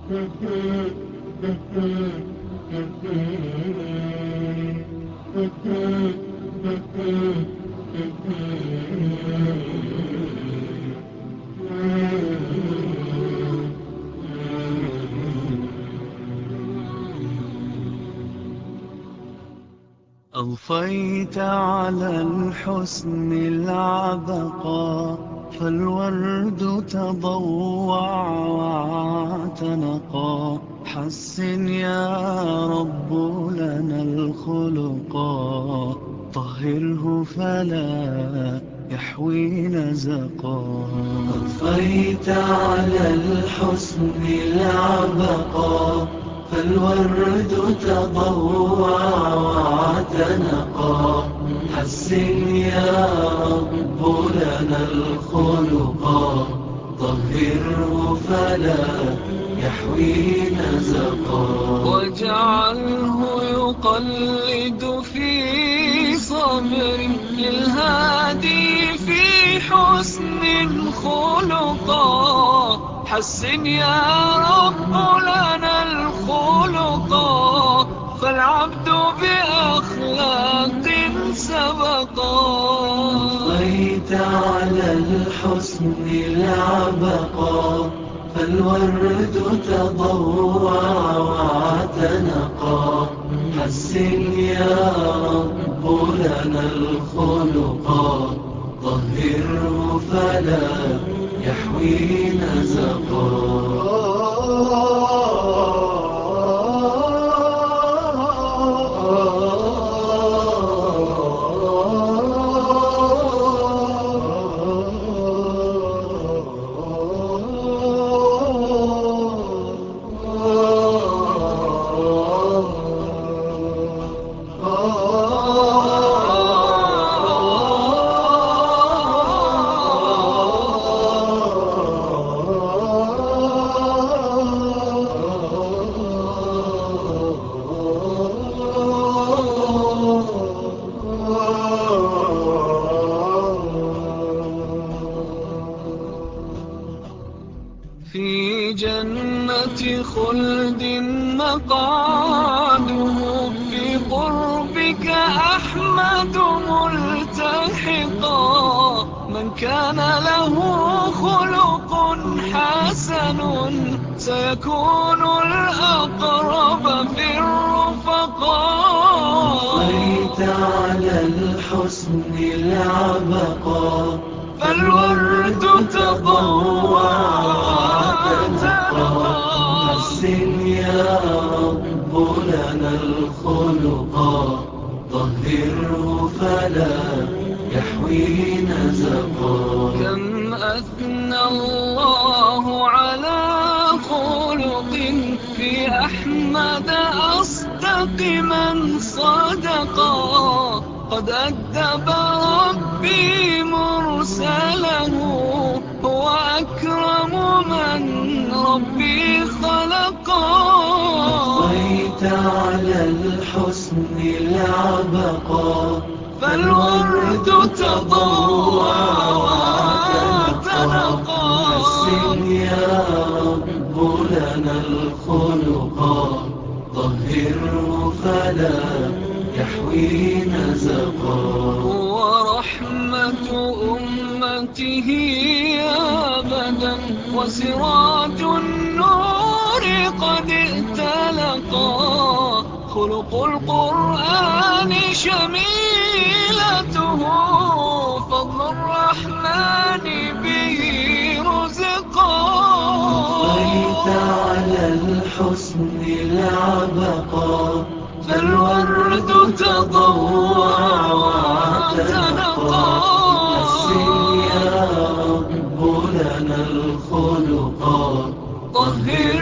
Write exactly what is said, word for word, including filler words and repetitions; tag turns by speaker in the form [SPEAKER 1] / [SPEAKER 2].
[SPEAKER 1] أضفيت على الحسن العبقى، فالورد تضوع واعتنقا. حسن يا رب لنا الخلقا، طهره فلا يحوي نزقا. أضفيت على الحسن العبقى، فالورد تضوع واعتنقا. حسن يا رب لنا الخلقا، طهره فلا يحوي نزقا. واجعله يقلد في صبر الهادي في حسن خلقا. حسن يا رب لنا الخلقا، فالعبد بأخلاق سبقا. أضفيت على الحسن العبقا، فالورد تضوع واعتنقا. حسن يا رب لنا الخلقا، طهره فلا يحوي نزقا. في جنة خلد مقعده، في قربك أحمد ملتحقا. من كان له خلق حسن، سيكون الأقرب في الرفقا. أضفيت على الحسن العبقا، فالورد تضوع واعتنقا. حسن يا رب لنا الخلقا، طهره فلا يحوي نزقا. كم أثنى الله على خلق في أحمد أصدق من صدقا. قد أدب ربي مرسله، هو أكرم من ربي خلقا. أضفيت على الحسن العبقا، فالورد تضوع واعتنقا. حسن يا رب لنا الخلقا، طهره فلا يحوي نزقا. ورحمة أمته أبدا، وسراج النور قد ائتلقا. خلق القرآن شميلته، فضل الرحمن به رزقا. أضفيت على الحسن العبقا، فالورد تضوع واعتنقا. حسن يا رب لنا الخلقا، طهر